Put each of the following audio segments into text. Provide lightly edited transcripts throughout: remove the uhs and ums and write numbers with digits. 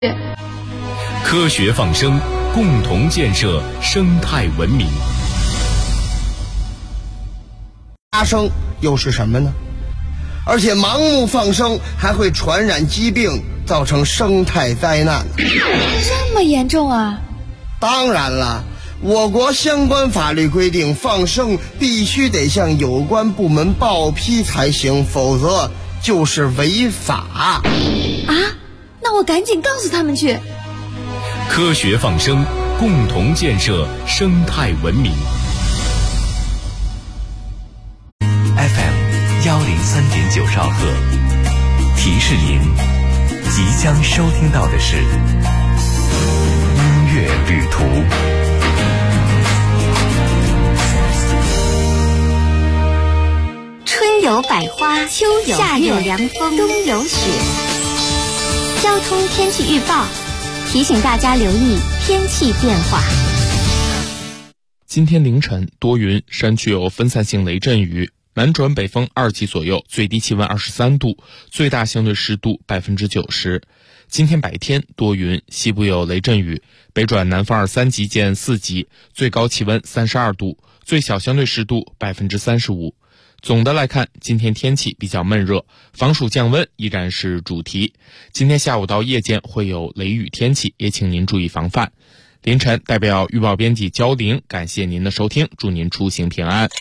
科学放生，共同建设生态文明。 杀生又是什么呢？而且盲目放生还会传染疾病，造成生态灾难。 这么严重啊？ 当然了，我国相关法律规定，放生必须得向有关部门报批才行，否则就是违法。 啊？那我赶紧告诉他们去。 科学放生，共同建设生态文明。 FM 103.9兆赫，提示您，即将收听到的是音乐旅途。 春有百花，秋有夏有凉风，冬有雪。交通天气预报提醒大家留意天气变化。 今天凌晨多云，山区有分散性雷阵雨，南转北风2级左右，最低气温23度，最大相对湿度90%。今天白天多云，西部有雷阵雨，北转南风2、3级见4级，最高气温32度，最小相对湿度35%。总的来看，今天天气比较闷热，防暑降温依然是主题。今天下午到夜间会有雷雨天气，也请您注意防范。凌晨代表预报编辑焦玲，感谢您的收听，祝您出行平安。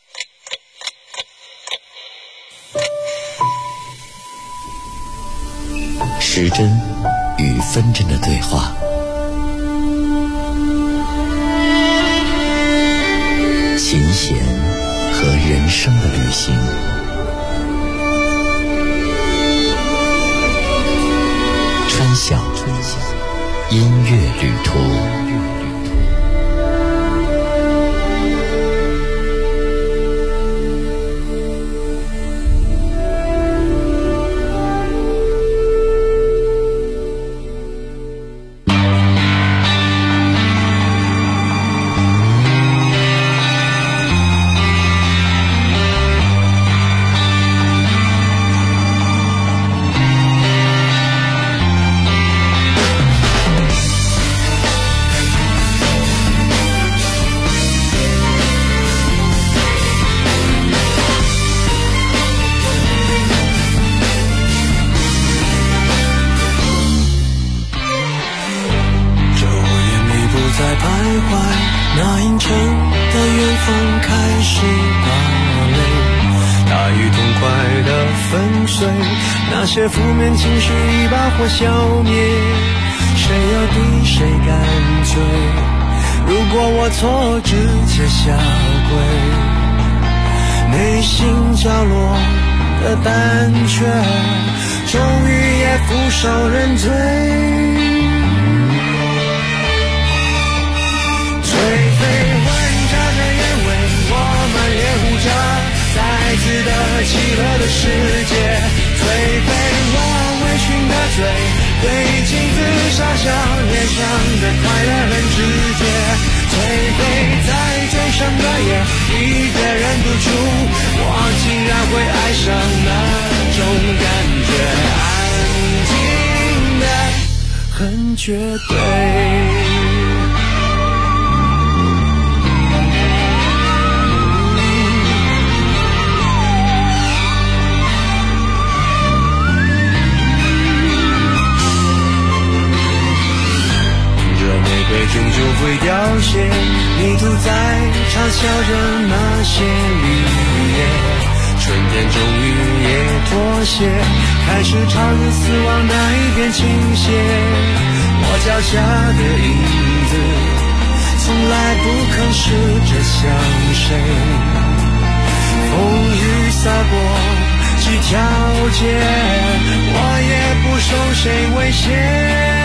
时针与分针的对话，琴弦和人生的旅行，川响音乐旅途。 那些负面情绪一把火消灭，谁要比谁干脆？如果我错直接下跪，内心角落的胆怯终于也俯首认罪。颓废混杂着烟味，我们也捂着再次的极乐的世界。颓废，我微醺的嘴，对镜子傻笑，脸上的快乐很直接。颓废，在最深的夜，一个人独处，我竟然会爱上那种感觉，安静的很绝对。终究会凋谢，迷途在嘲笑着那些绿叶。春天终于也妥协，开始朝着死亡那一边倾斜。我脚下的影子从来不肯试着向谁，风雨洒过几条街，我也不受谁威胁。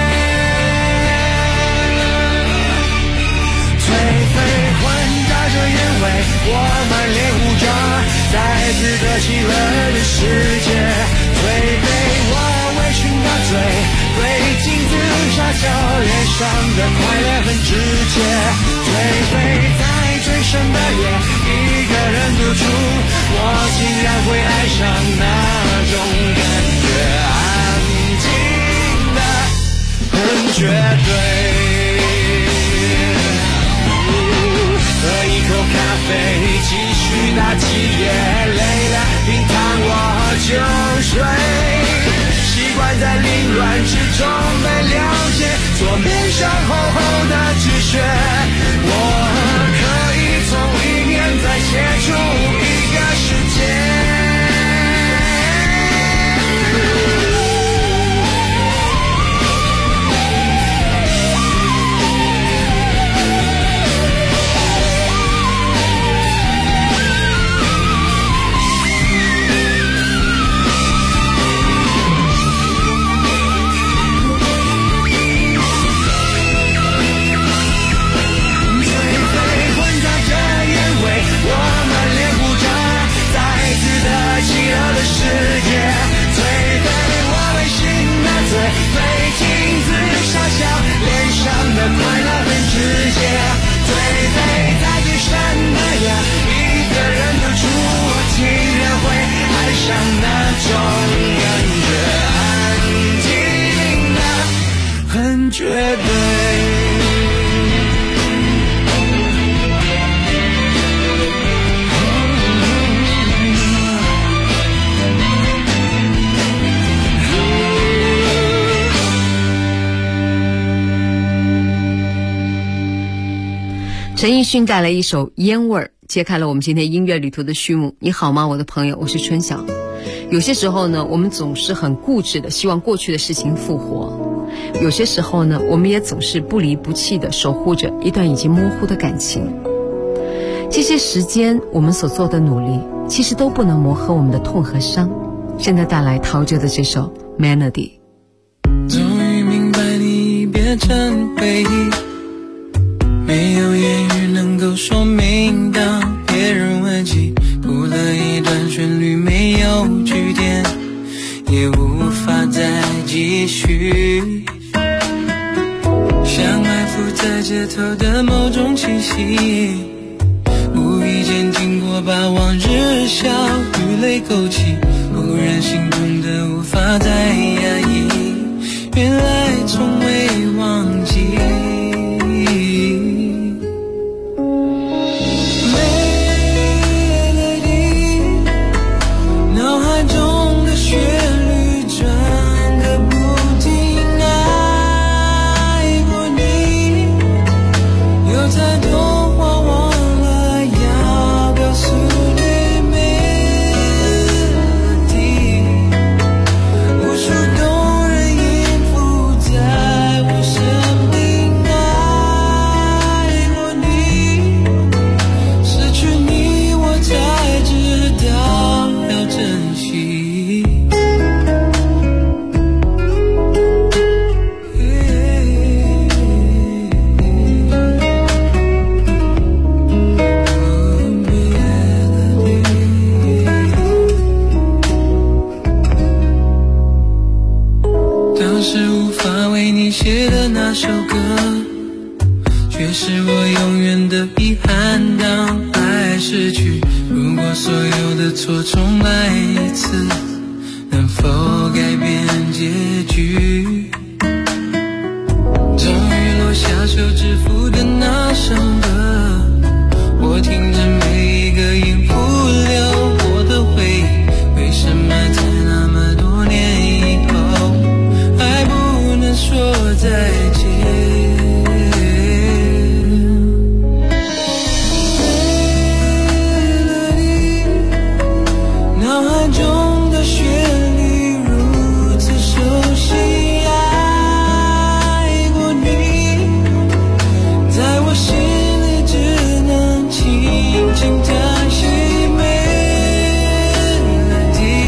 颓废混杂着烟味，我们猎舞着再次的极乐的世界。颓废，我微醺的嘴，对镜子傻笑，脸上的快乐很直接。颓废，在最深的夜，一个人独处，我竟然会爱上那种感觉，安静的绝对。喝一口咖啡，继续打几页，累了平躺我就睡。习惯在凌乱之中被了解，做面上厚厚的纸屑。我可以从一面再写出一个世界。绝对。 陈奕迅带来一首《烟味儿》，揭开了我们今天音乐旅途的序幕。你好吗，我的朋友，我是春晓。有些时候呢，我们总是很固执的希望过去的事情复活。有些时候呢，我们也总是不离不弃地守护着一段已经模糊的感情。这些时间我们所做的努力，其实都不能磨合我们的痛和伤。现在带来陶喆的这首 Melody。 终于明白你变成回忆，没有言语能够说明，当别人问起，谱了一段旋律，没有句点，也无法再继续。像埋伏在街头的某种气息，无意间经过，把往日笑与泪勾起，忽然心痛的无法再压抑，原来从未忘记。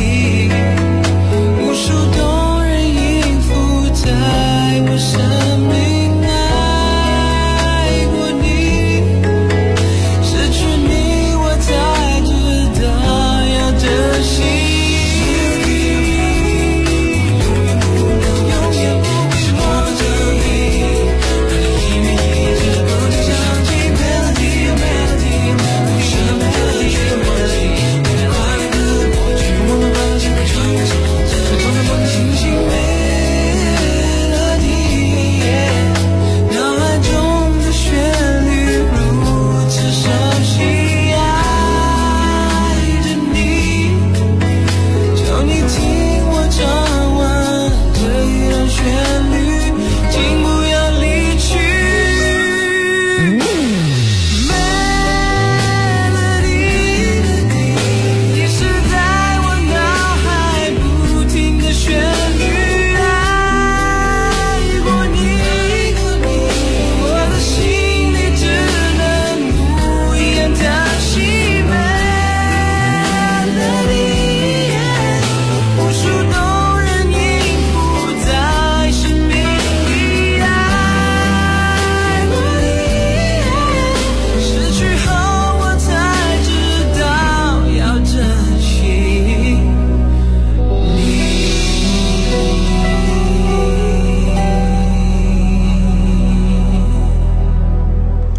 生命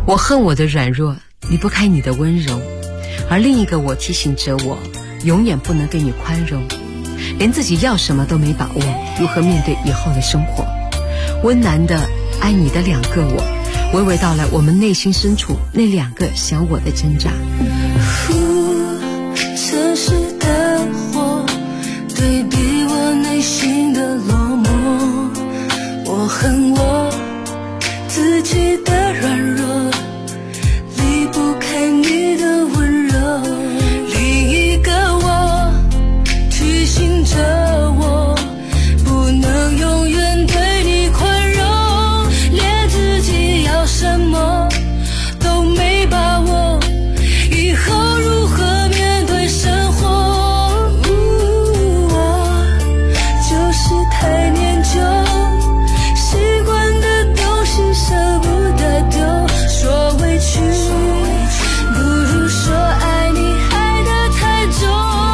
我恨我的软弱，离不开你的温柔，而另一个我提醒着我，永远不能给你宽容，连自己要什么都没把握，如何面对以后的生活？温暖的爱你的两个我，娓娓道来我们内心深处那两个小我的挣扎。 城市的火对比我内心的落寞，我恨我自己的软弱，离不开你的温柔。另一个我提醒着我，不能永远对你宽容，连自己要什么都没把握，以后如何面对生活？我就是太念旧，习惯的东西舍不得丢，说委屈不如说爱你爱得太重。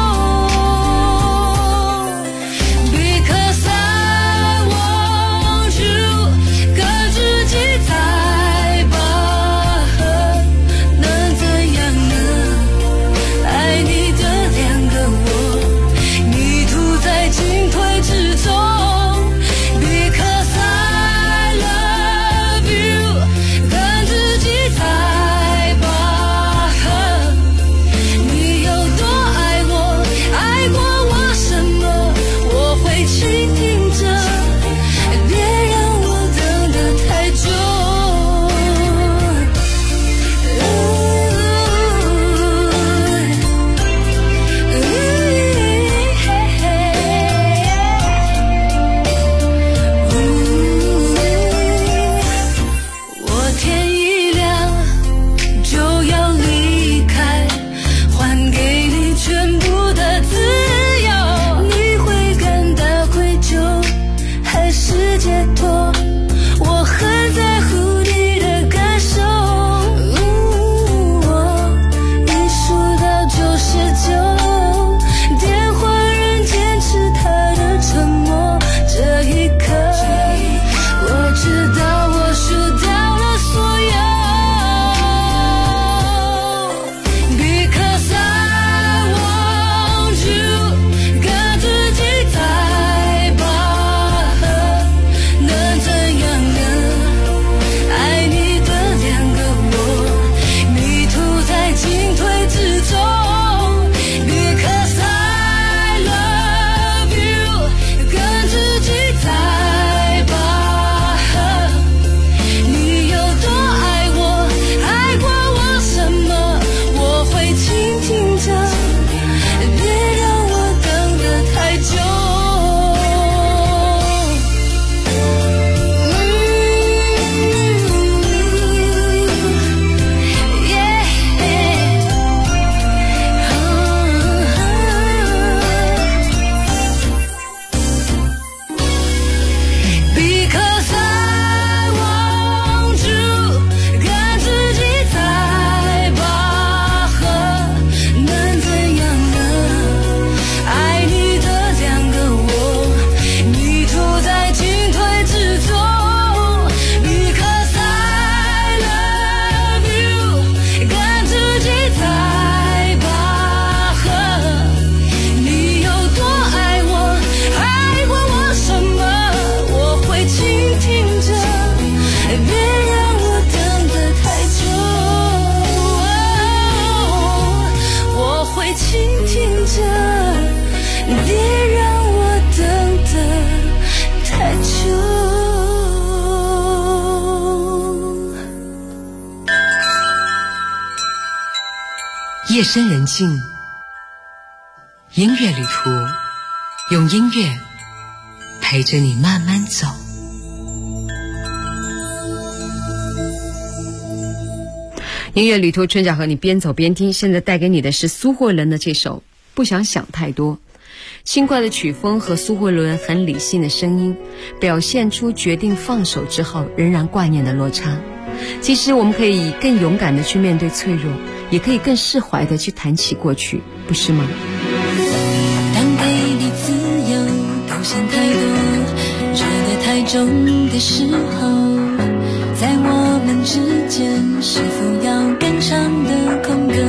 Because I want you， 跟自己在拔河，能怎样呢？爱你的两个我，迷途在进退之中。Because I love you， 跟自己在拔河，你有多爱我，爱过我什么，我会倾听着，别让我等得太久。我天一亮就要离开，还给你全部的自由，你会感到愧疚还是解脱？我很在乎你的感受。我一数到99，电话人坚持他的沉默，这一刻我知道我输掉了所有。Because I want you， 跟自己在拔河，能怎样呢？爱你的两个我，迷途在进退之中。Because I love you， 跟自己在拔河，你有多爱我，爱过我什么，我会倾听着，别让我等得太久。Because I want you， 跟自己在拔河，能怎样呢？爱你的两个我，迷途在进退之中。Because I love you， 跟自己在拔河，你有多爱我，爱过我什么，我会倾听着，别让我等得太久。我会倾听着，别让我等得太久。 夜深人静，音乐旅途，用音乐陪着你慢慢走。音乐旅途，春晓和你边走边听。现在带给你的是苏慧伦的这首《不想想太多》。轻快的曲风和苏慧伦很理性的声音，表现出决定放手之后仍然挂念的落差。其实我们可以更勇敢的去面对脆弱，也可以更释怀的去谈起过去，不是吗？ 当给你自由都想太多，热得太重的时候，在我们之间是否要变长的空格？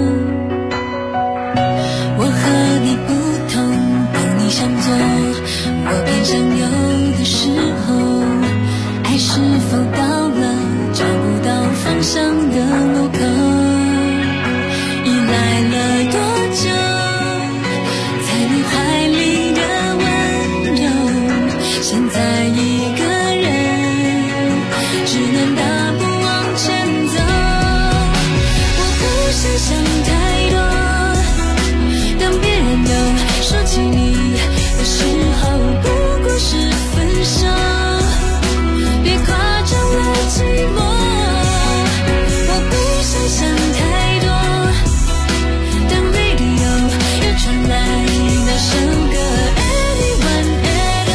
我和你不同，当你向左，我偏向右的时候，爱是否到了找不到方向的路口？依赖了多久，在你怀里的温柔，现在一个人只能大步往前走。我不想想太多，当别人都说起你的时候，不过是分手，别夸张了寂寞。我不想想太多，当 radio 又传来那首歌 Anyone at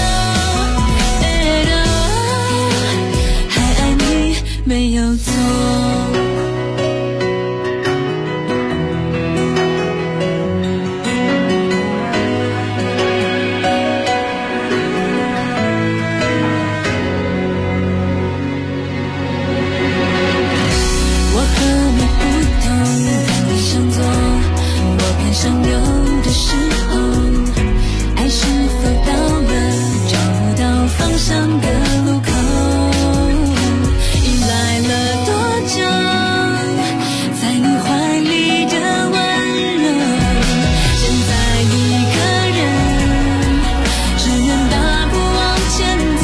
all， 还爱你没有错。我和你不同，当你向左，我偏向右的时候，爱是否到了找不到方向的路口？依赖了多久，在你怀里的温柔，现在一个人只能大步往前走。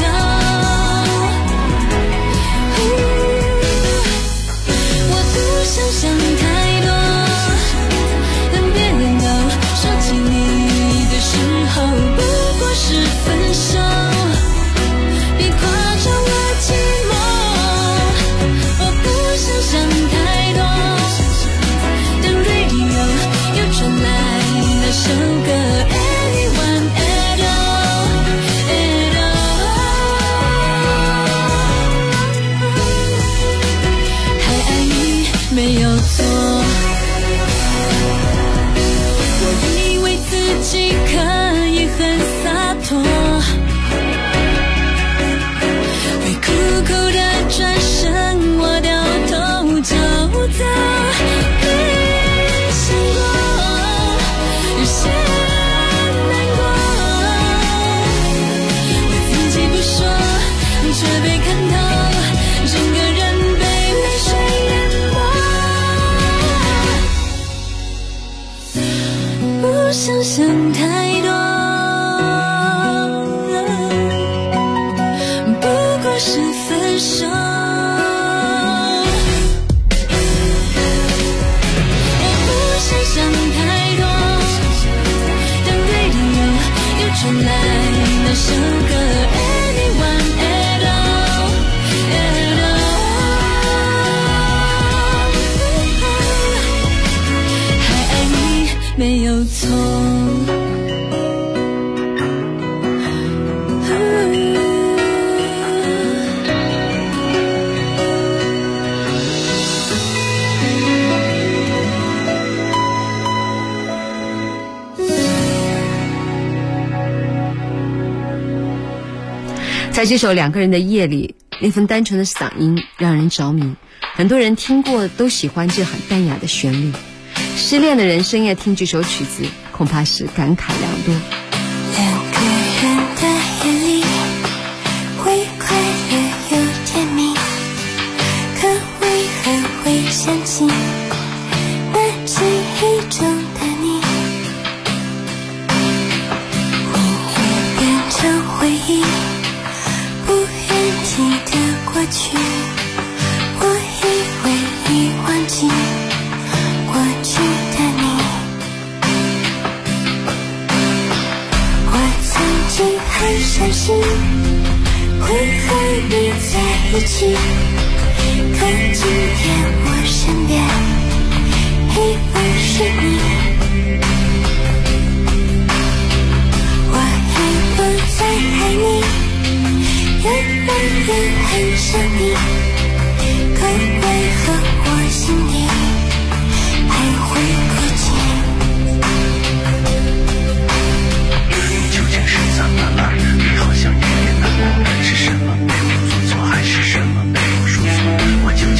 我不想想太多，当别人都说起你的时候，不过是分手，别夸张了寂寞。我不想想太多，当 radio 又传来那首歌 Anyone at all， 还爱你没有错。我以为自己可以很洒脱，会苦苦的转身，我掉头就走，没想过有些难过，我自己不说，却被看透，整个人被泪水淹没。不想想太多，不过是分手。我不想想太多，当 radio 又传来那首歌 Anyone at all， 还爱你没有错。 在这首两个人的夜里，那份单纯的嗓音让人着迷，很多人听过都喜欢这很淡雅的旋律。失恋的人深夜听这首曲子，恐怕是感慨良多。 两个人的夜里，会快乐又甜蜜，可为何会想起那记忆中的你？你也变成回忆，不愿记得过去，我以为已忘记过去的你。我曾经很相信会和你在一起，可今天我身边已不是你。我已不再爱你，原来也很想你，可为何我心里还会孤寂？ 你究竟是怎么了？你好像有点难过，是什么被我做错，还是什么被我说错？我究竟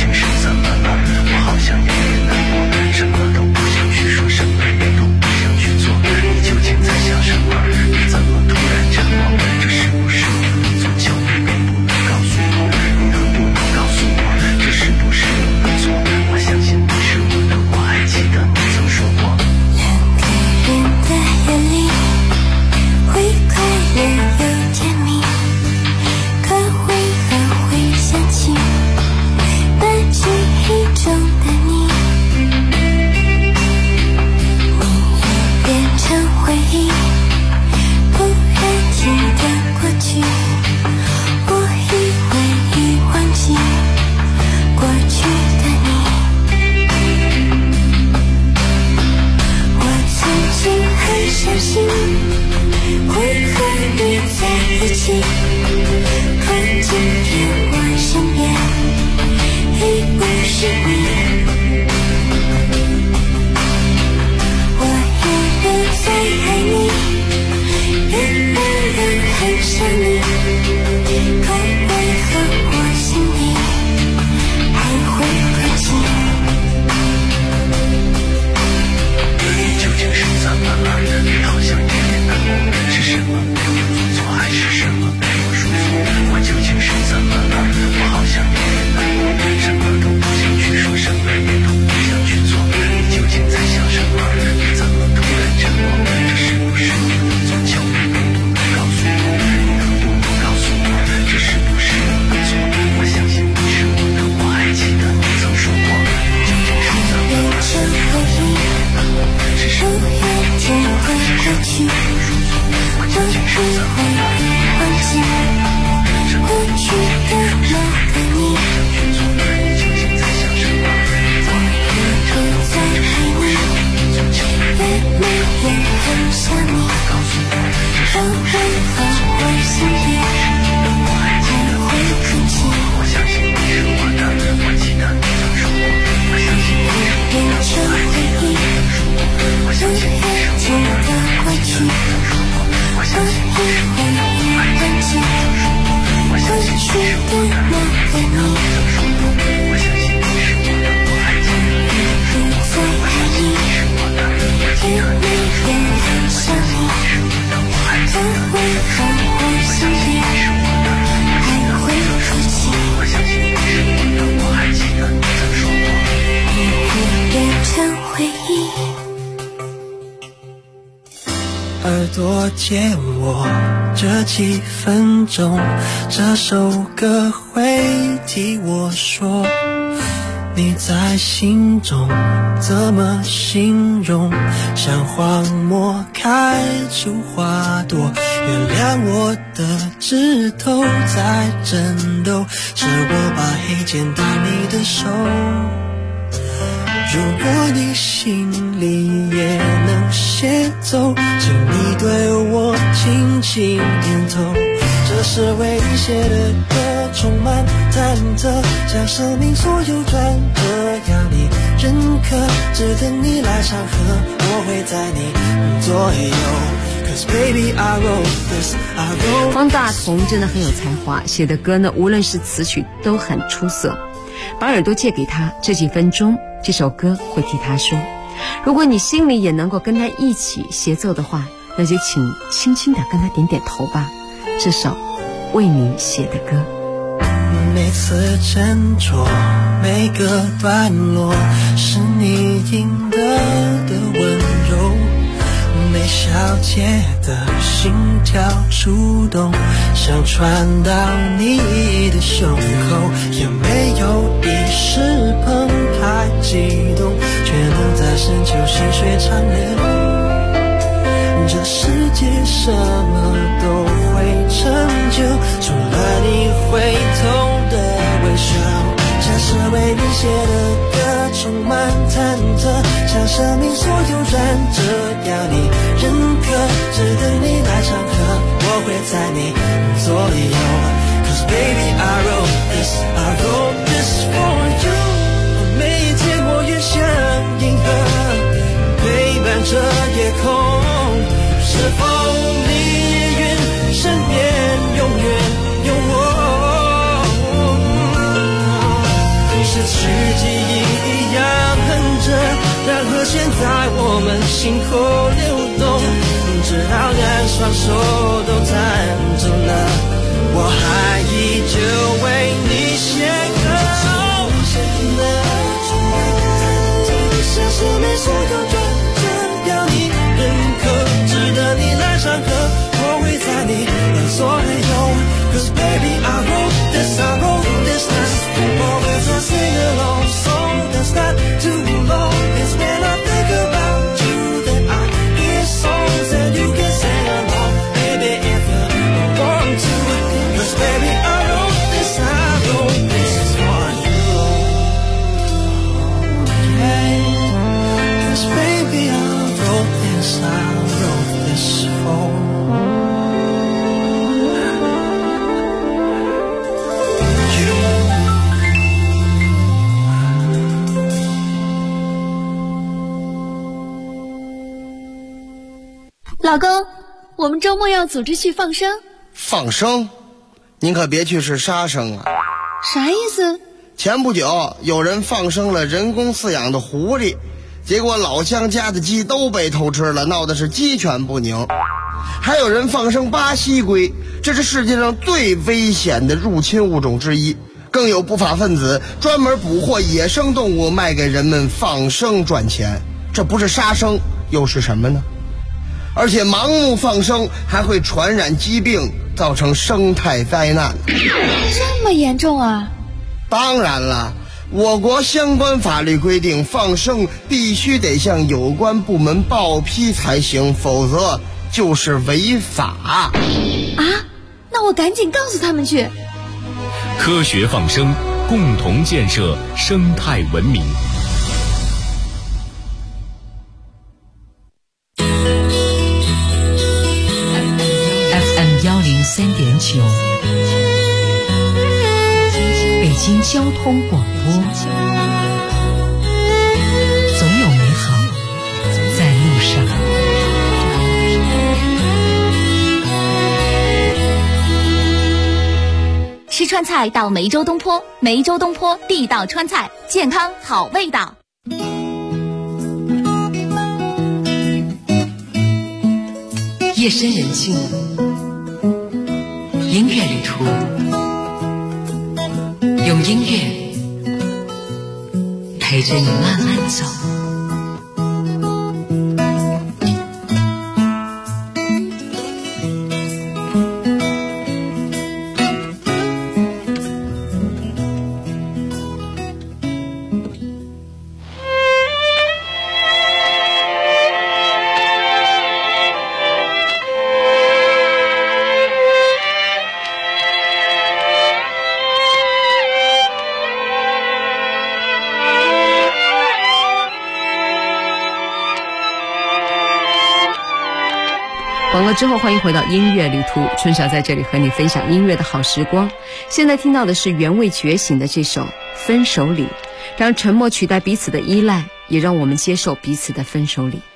耳朵借我这几分钟，这首歌会替我说你在心中怎么形容，像荒漠开出花朵，原谅我的指头在震抖，是我把黑键打你的手，如果你心里也能写奏，请你对我轻轻点头。这是为你写的歌，充满忐忑，将生命所有转折要你认可，只等你来唱和，我会在你左右。Cause baby I wrote this, I wrote this. 方大同真的很有才华，写的歌呢，无论是词曲都很出色。把耳朵借给他，这几分钟，这首歌会替他说。如果你心里也能够跟他一起协奏的话，那就请轻轻地跟他点点头吧。这首为你写的歌， 每次斟酌每个段落，是你赢得的温柔，每小节的心跳触动，想传到你的胸口，也没有一时澎湃激动，却能在深秋细水长流。这世界什么都会成就，除了你回头的微笑。这是为你写的歌，充满忐忑，将生命所有转折要你认可，只等你来唱和，我会在你左右。Cause baby I wrote this, I wrote this for you。 每一天我也像银河，陪伴着夜空，是否你愿身边永远有我？失去记忆一样哼着，然和弦在我们心口流动，直到两双手都弹走了，我还依旧为你写歌。像生命所有转折要你认可，值得你来唱和，我会在你左右。Cause baby I wrote this, I wrote this, that's always a sing along song that's not too long. It's when I think about you that I hear songs and you can sing along, baby if you want to. Cause baby I wrote this, I wrote this for you. Okay. Cause baby I wrote this, I wrote this for you. 老公，我们周末要组织去放生。 放生？您可别去是杀生啊！ 啥意思？ 前不久有人放生了人工饲养的狐狸，结果老乡家的鸡都被偷吃了，闹得是鸡犬不宁。还有人放生巴西龟，这是世界上最危险的入侵物种之一。更有不法分子专门捕获野生动物卖给人们放生赚钱，这不是杀生又是什么呢？而且盲目放生还会传染疾病，造成生态灾难。 这么严重啊？ 当然了，我国相关法律规定，放生必须得向有关部门报批才行，否则就是违法。 啊？那我赶紧告诉他们去。 科学放生，共同建设生态文明。 FM103.9，北京交通广播，总有美好在路上。 时川菜到梅州东坡，梅州东坡地道川菜，健康好味道。 夜深人静，音乐旅途，用音乐陪着你慢慢走。 广告之后，欢迎回到音乐旅途，春晓在这里和你分享音乐的好时光。现在听到的是原味觉醒的这首《分手礼》，让沉默取代彼此的依赖，也让我们接受彼此的分手礼。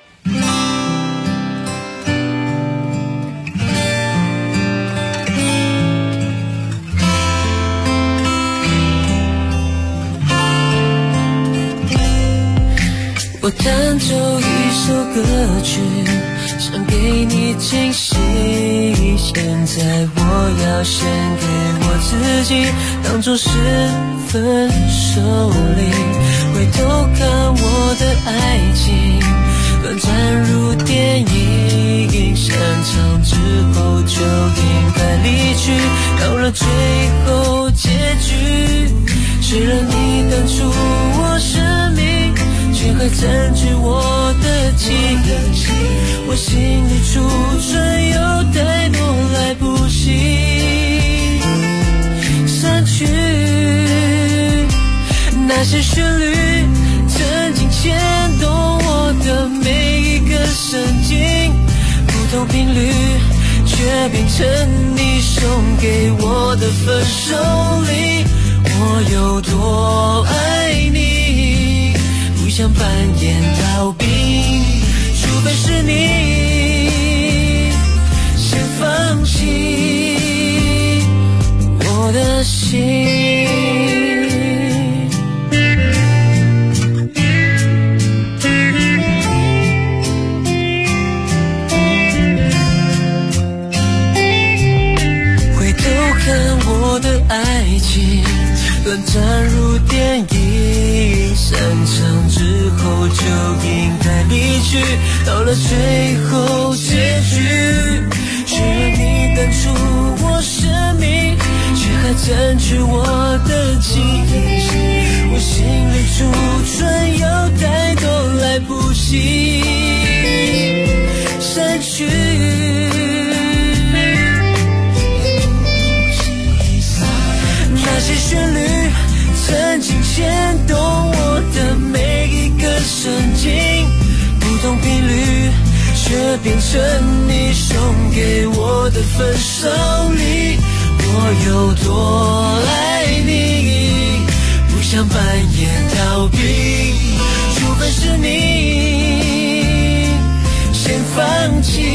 我弹奏一首歌曲，想给你惊喜，现在我要献给我自己，当作是分手礼。回头看我的爱情，短暂如电影，散场之后就应该离去，到了最后结局，虽然你淡出我生命，却还占据我的记忆，我心里储存有太多来不及删去，那些旋律曾经牵动我的每一个神经，不同频率却变成你送给我的分手礼。我有多爱你，不想扮演逃兵，除非是你先放弃我的心。回头看我的爱情，短暂如电影，散场之后就应该离去，到了最后结局，虽然你淡出我生命，却还占据我的记忆，我心里储存有太多来不及删去，那些旋律曾经牵动我的每一个神经，不同频率却变成你送给我的分手礼。我有多爱你，不想扮演逃兵，除非是你先放弃。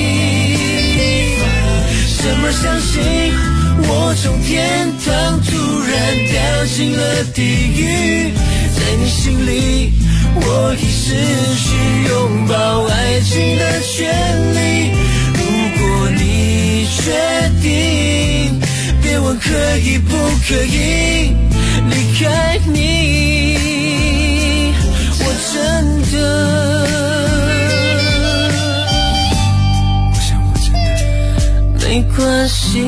什么相信我从天堂突然掉进了地狱，在你心里我已失去拥抱爱情的权利。如果你确定，别问可以不可以离开你，我真的，我想我真的没关系。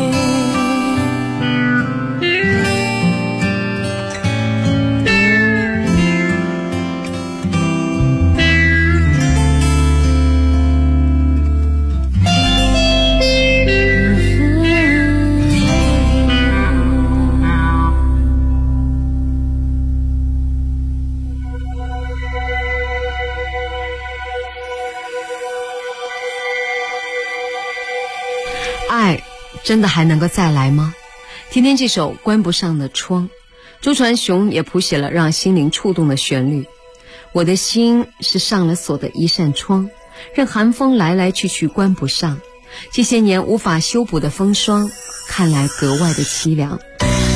爱真的还能够再来吗？听听这首关不上的窗，周传雄也谱写了让心灵触动的旋律。我的心是上了锁的一扇窗，任寒风来来去去关不上，这些年无法修补的风霜，看来格外的凄凉。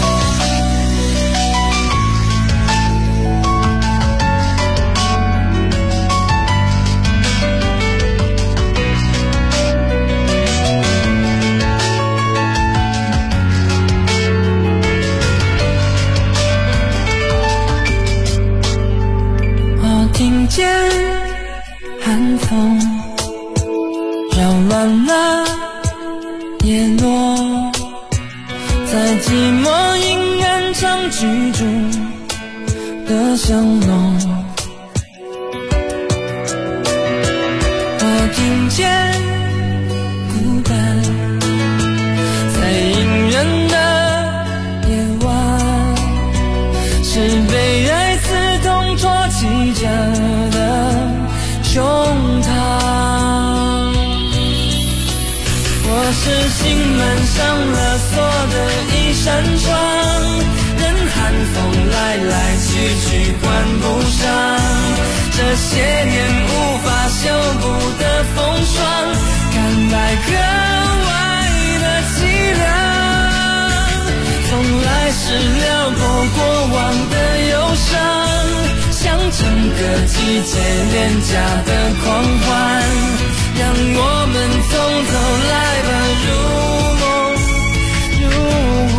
雨中的香浓。我听见孤单在隐忍的夜晚，是被爱刺痛戳击着的胸膛。我是心门上了锁的一扇窗，任寒风来来去去关不上，这些年无法修补的风霜，看来格外的凄凉。从来是撩拨过往的忧伤，像整个季节廉价的狂欢，让我们从头来吧，如梦如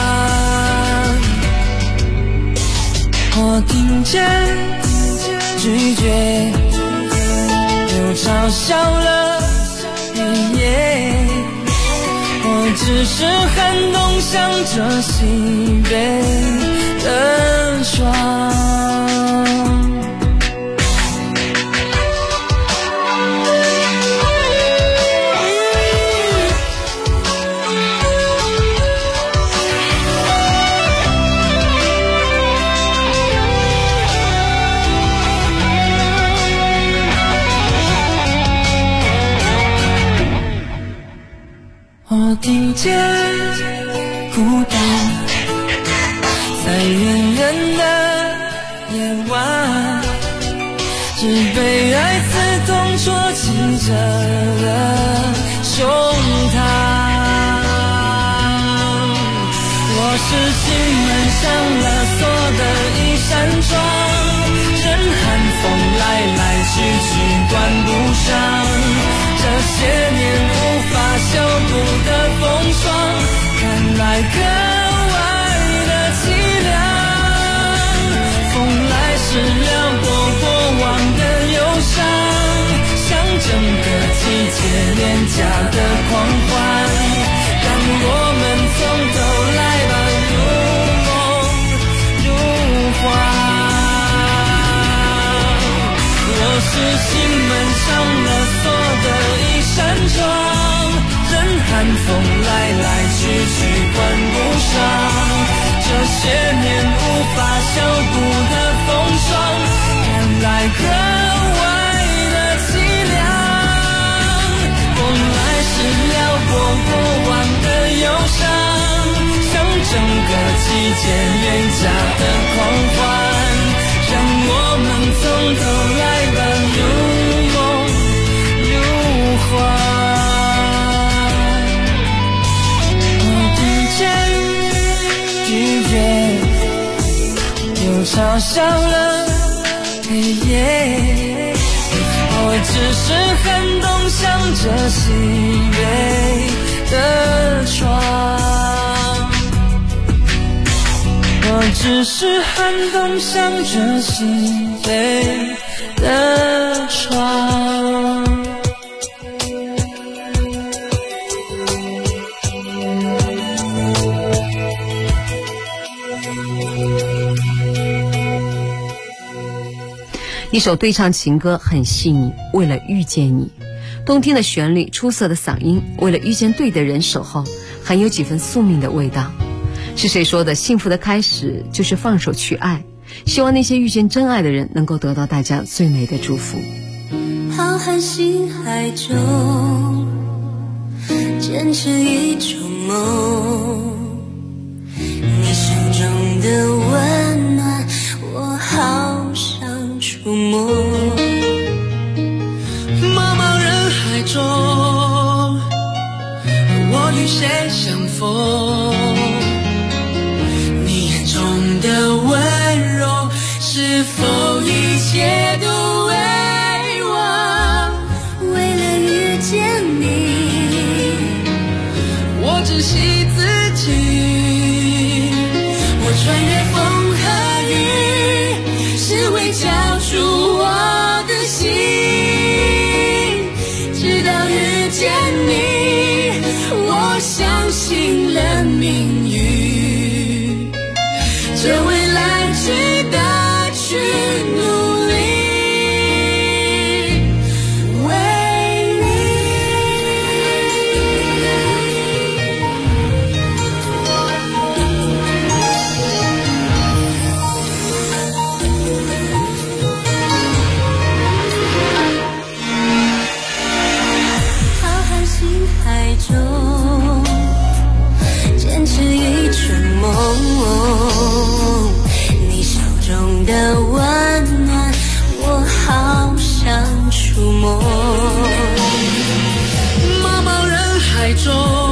幻。我听见拒绝又嘲笑了黑夜，我只是寒冬向着西北的窗。我听见孤单在远远的夜晚，是被爱刺痛戳击着的胸膛。我是心门上了锁的一扇窗，任寒风来来去去关不上，这些年无法修补的风霜，看来格外的凄凉。风来是撩拨过往的忧伤，像整个季节廉价的狂欢，让我们从头来吧，如梦如幻。我是心门上了锁的一扇窗，任寒风来来去去关不上，这些年无法修补的风霜，看来格外的凄凉。风来是撩拨过往的忧伤，像整个季节廉价的狂欢，让我们从头来吧，如梦如幻。我听见拒绝又嘲笑了黑夜，我只是寒冬向着西北的窗，我只是寒冬向着西北的窗。 一首对唱情歌很细腻，为了遇见你，动听的旋律，出色的嗓音，为了遇见对的人守候，很有几分宿命的味道。是谁说的幸福的开始就是放手去爱？希望那些遇见真爱的人能够得到大家最美的祝福。 浩瀚星海中坚持一种梦，你手中的温暖我好想触摸。茫茫人海中我与谁相逢，你眼中的温柔是否一切都为我？为了遇见你我只惜自己，我穿越风和雨是为交出我的心，直到遇见你我相信了命运， 这未来值得去努力。你手中的温暖，我好想触摸。茫茫人海中，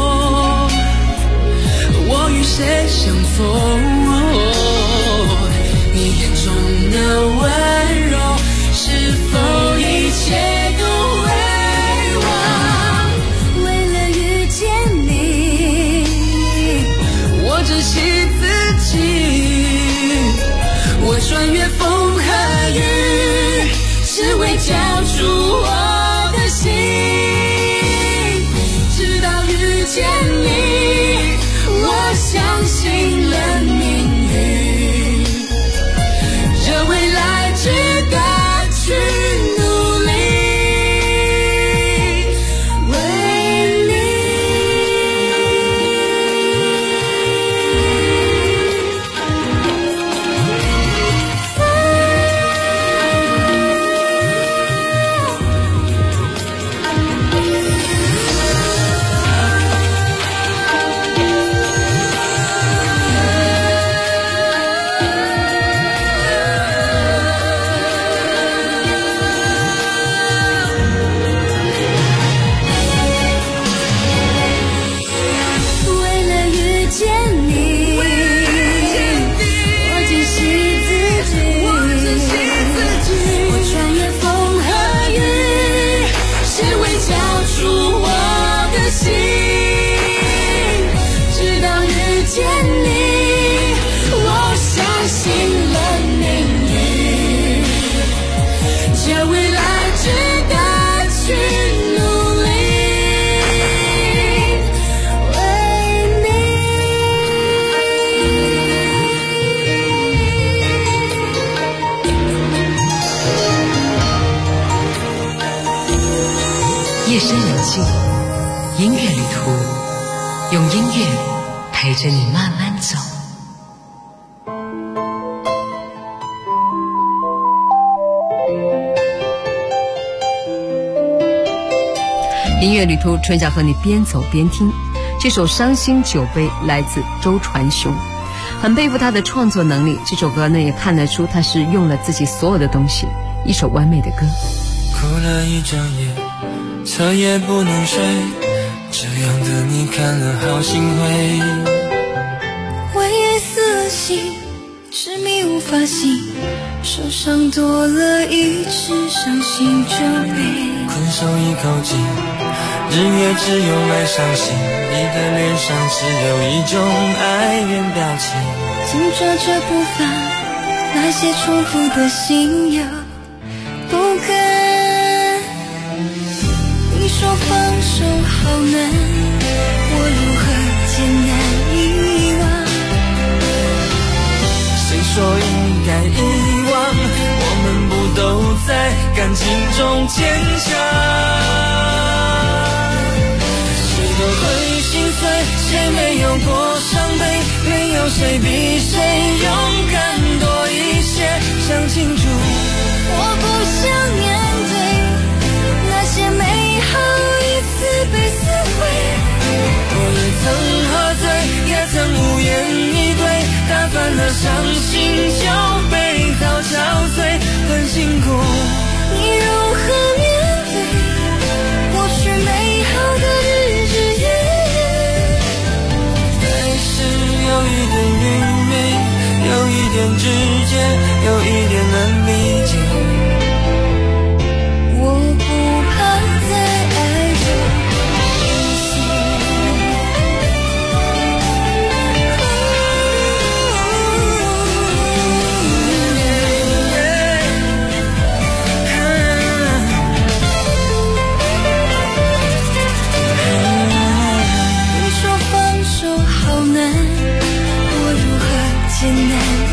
我与谁相逢？你眼中的温柔，是否一切都为我？为了遇见你，我珍惜自己，我穿越风和雨，只为交出我的心。直到遇见你，我相信了命运，这未来值得去努力。为你夜深人静，音乐旅途，用音乐陪着你慢慢走。 音乐旅途，春晓和你边走边听。这首《伤心酒杯》来自周传雄，很佩服他的创作能力。这首歌呢，也看得出他是用了自己所有的东西，一首完美的歌。 哭了一整夜，彻夜不能睡，这样的你看了好心灰。 晚夜思醒，痴迷无法醒，手上多了一只伤心酒杯。 困手一口紧，日月只用来伤心，你的脸上只有一种哀怨表情。 紧抓着步伐，那些重复的心有不甘。你说放手好难，我如何艰难遗忘？ 谁说应该遗忘？我们不都在感情中坚强？谁都会心碎，谁没有过伤悲？没有谁比谁勇敢多一些。想清楚， 我不想面对那些美好一次被撕毁。 我也曾喝醉，也曾无言以对，打翻了伤心酒杯，好憔悴，很辛苦。 你如何面对过去美好的日日夜夜？ 还是有一点愚昧，有一点直接，有一点难理解。 我不怕再爱着一些。你说放手好难，我如何艰难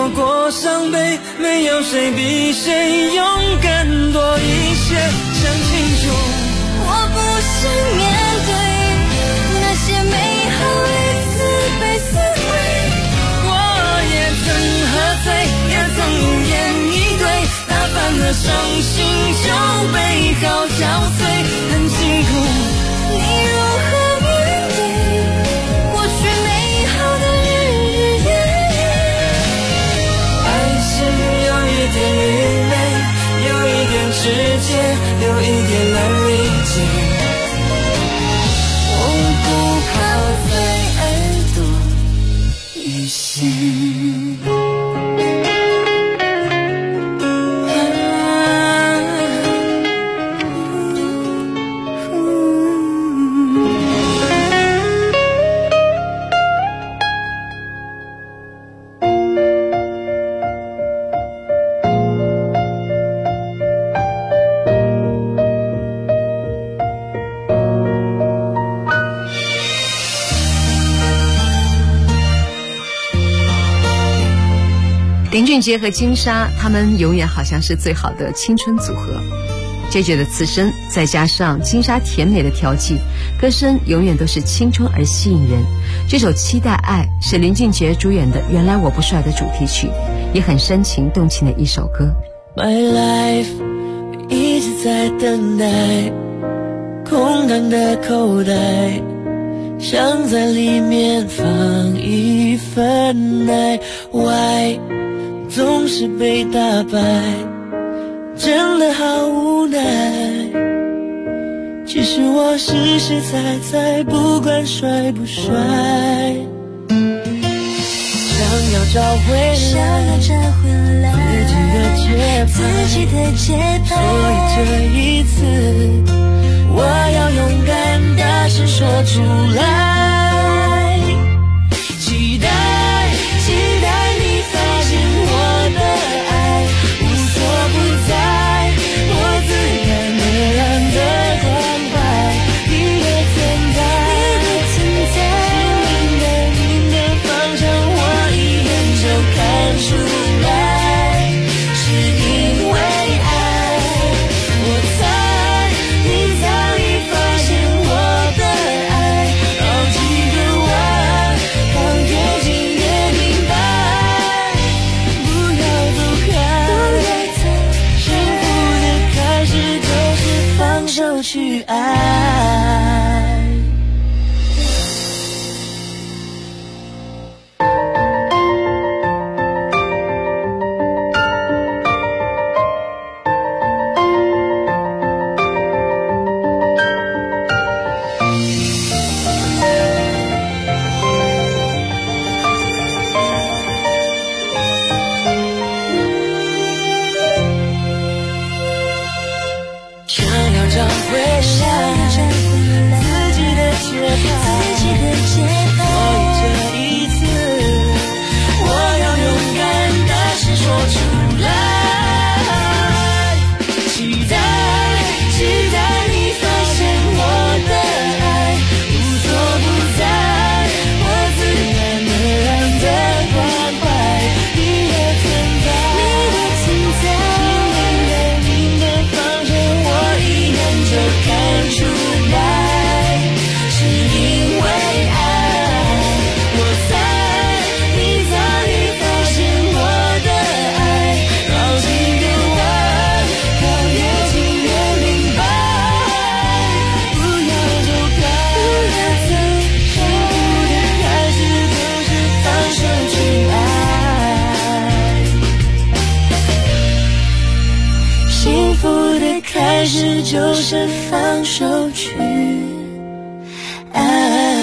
有过伤悲，没有谁比谁勇敢多一些。想清楚， 我不想面对那些美好一次被撕毁。 我也曾喝醉，也曾无言以对，打翻了伤心就被好憔悴，很辛苦。 你如何面对过去美好的日日夜夜？ 爱是有一点愚昧，有一点直接，有一点难理解。 我不怕再爱多一些。 林俊杰和金莎，他们永远好像是最好的青春组合。JJ 的刺身，再加上金莎甜美的调剂，歌声永远都是青春而吸引人。这首《期待爱》是林俊杰主演的《原来我不帅》的主题曲，也很深情动情的一首歌。 My life 一直在等待，空荡的口袋，想在里面放一份爱。Why 总是被打败，真的好无奈。其实我实实在在，不管帅不帅，想要找回来自己的节拍。所以这一次，我要勇敢大声说出来，期待你发现我的爱无所不在，我自然而然的关怀你的存在，心灵的方向我一眼就看出来，是因为爱。我猜你早已发现我的爱，好几个晚，càng越近越明白，不要走开，幸福的开始就是放手去爱。想要找回来自己的节拍，所以这一次，我要勇敢大声说出来，期待你发现我的爱无所不在，我自然而然的关怀你的存在，心灵的方向我一眼就看出来，是因为爱。我猜你早已发现我的爱，好几个晚，càng越近越明白，不要走开，幸福的开始就是放手去爱，幸福的开始就是放手去爱。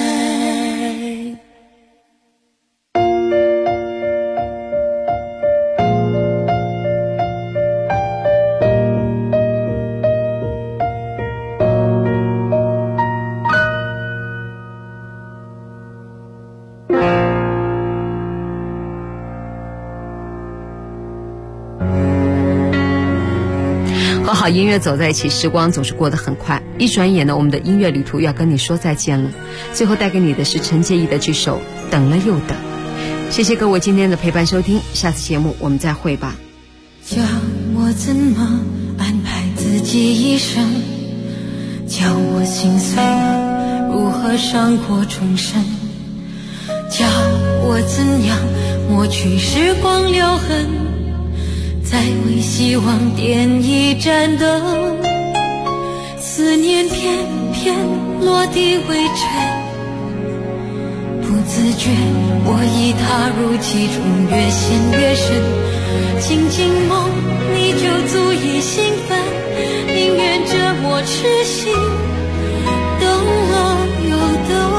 和好音乐走在一起，时光总是过得很快，一转眼呢，我们的音乐旅途要跟你说再见了。最后带给你的是陈洁仪的这首《等了又等》。 谢谢各位今天的陪伴收听，下次节目我们再会吧。 叫我怎么安排自己一生，叫我心碎了如何伤过重生，叫我怎样抹去时光留痕，再为希望点一盏灯。思念偏偏落地为尘，不自觉我已踏入其中，越陷越深。静静梦你就足以兴奋，宁愿折磨痴心，等了又等。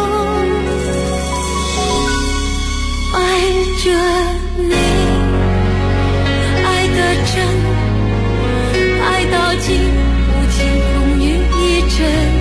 爱着你，爱得真，爱到经不起风雨一阵。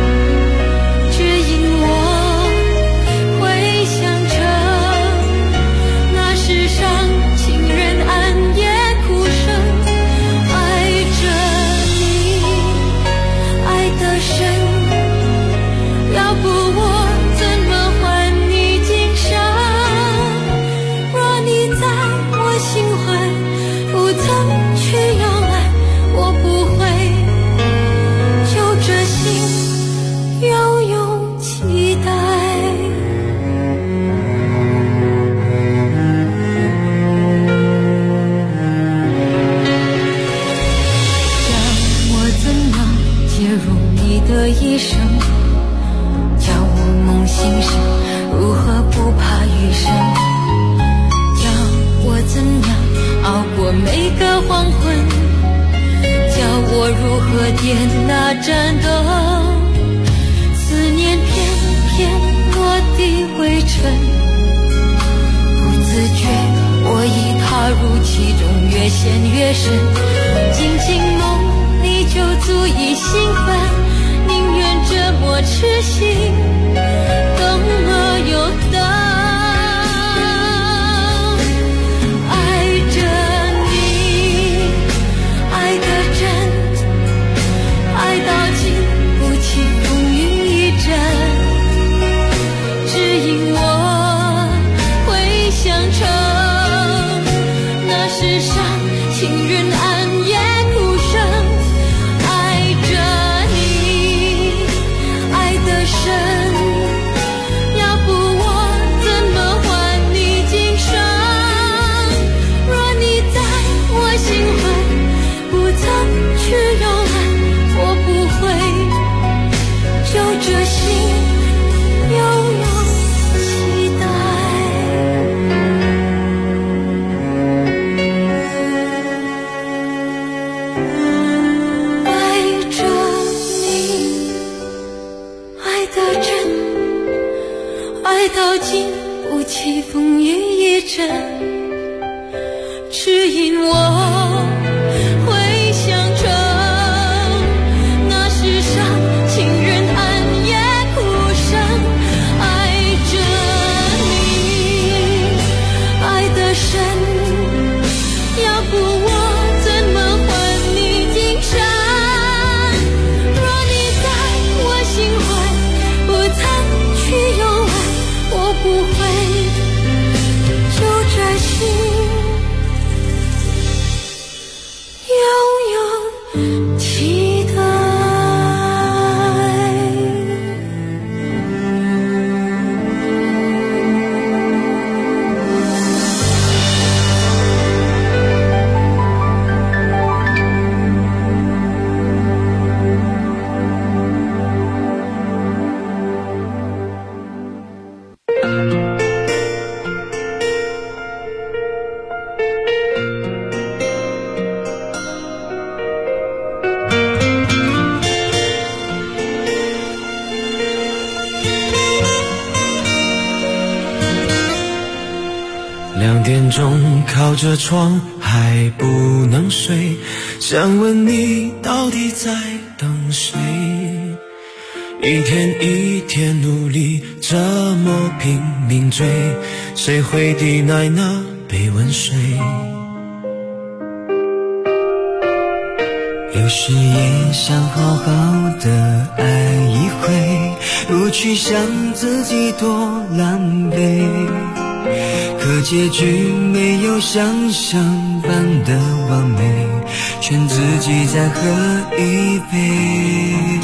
一生叫我梦醒时如何不怕余生，叫我怎样熬过每个黄昏，叫我如何点那盏灯。思念偏偏落地为尘，不自觉我已踏入其中，越陷越深。静静梦你就足以兴奋，折磨痴心，等了又等。爱着你，爱得真，爱到经不起风雨一阵，只因我会相称，那世上情人暗夜哭声。要不我怎么还你今生？若你在我心怀不曾去游览，我不会就这心悠悠期待。爱着你，爱得真，爱到经不起风雨一阵，只因我会相称，那世上情人暗夜哭声。爱着你，爱得深，要不我怎么还你今生？若你在我心怀不曾去游玩，我不会就这心悠悠期待。 2点钟靠着窗还不能睡，想问你到底在等谁？一天一天努力这么拼命追，谁会抵赖那杯温水？ 有时也想好好的爱一回，不去想自己多狼狈。 可结局没有想象般的完美，劝自己再喝一杯。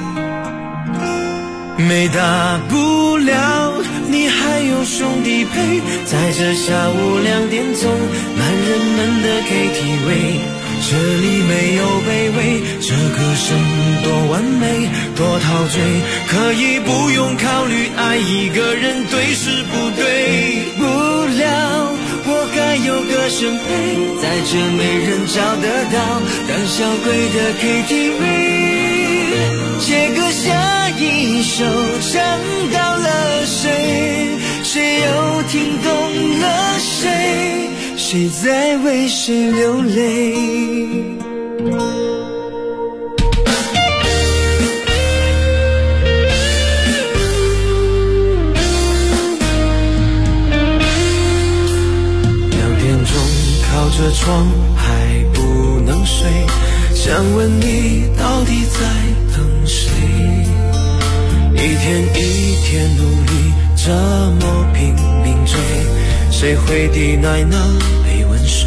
没大不了，你还有兄弟陪，在这下午2点钟，男人们的 KTV， 这里没有卑微，这歌声多完美，多陶醉，可以不用考虑爱一个人对是不对。不了，我该有个声陪，在这没人找得到胆小鬼的 KTV。写歌下一首，唱到了谁，谁又听懂了谁，谁在为谁流泪。2点钟靠着窗还不能睡，想问你到底在等谁？一天一天努力，这么拼命追，谁会抵赖那杯温水？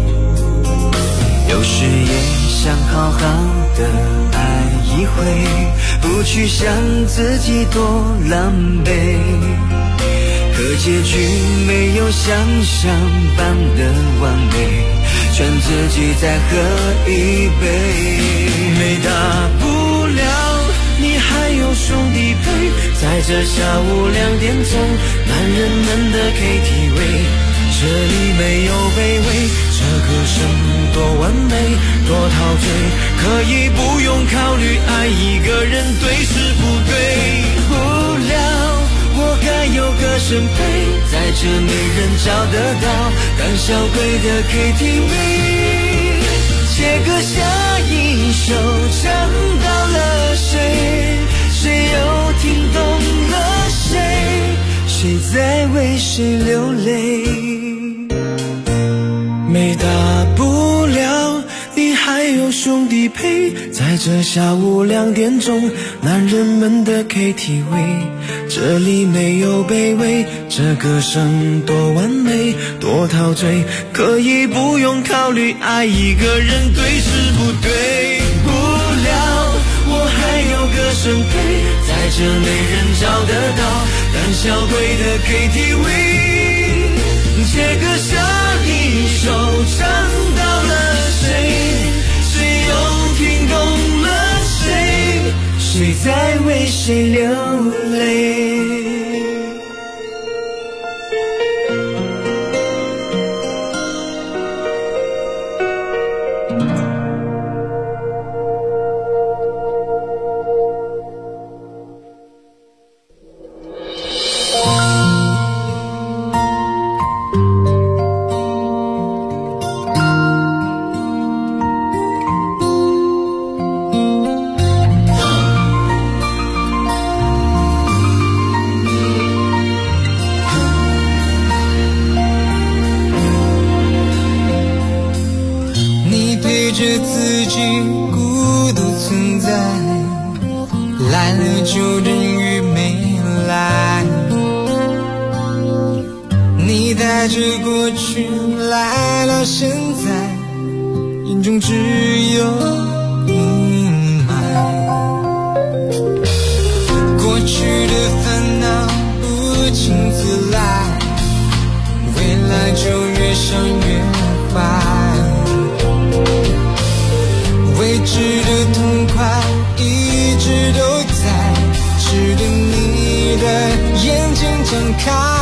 有时也想好好的爱一回，不去想自己多狼狈，可结局没有想象般的完美，劝自己再喝一杯。没大不了，你还有兄弟陪，在这下午2点钟，男人们的 KTV， 这里没有卑微，这歌声多完美，多陶醉，可以不用考虑爱一个人对是不对。不了，我该有个声陪，在这没人找得到胆小鬼的 KTV。写歌下一首，唱到了谁，谁又听懂了谁，谁在为谁流泪。没大不了，你还有兄弟陪，在这下午2点钟，男人们的 KTV， 这里没有卑微，这歌声多完美，多陶醉，可以不用考虑爱一个人对是不对。不了，我还有个声陪，在这没人找得到胆小鬼的 KTV。写歌下一首，唱到了谁，谁又听懂了谁，谁在为谁流泪。 就等于没来，你带着过去来到现在，眼中只有阴霾。过去的烦恼不请自来，未来就越想越坏，未知的痛快一直都在，只等你的眼睛睁开。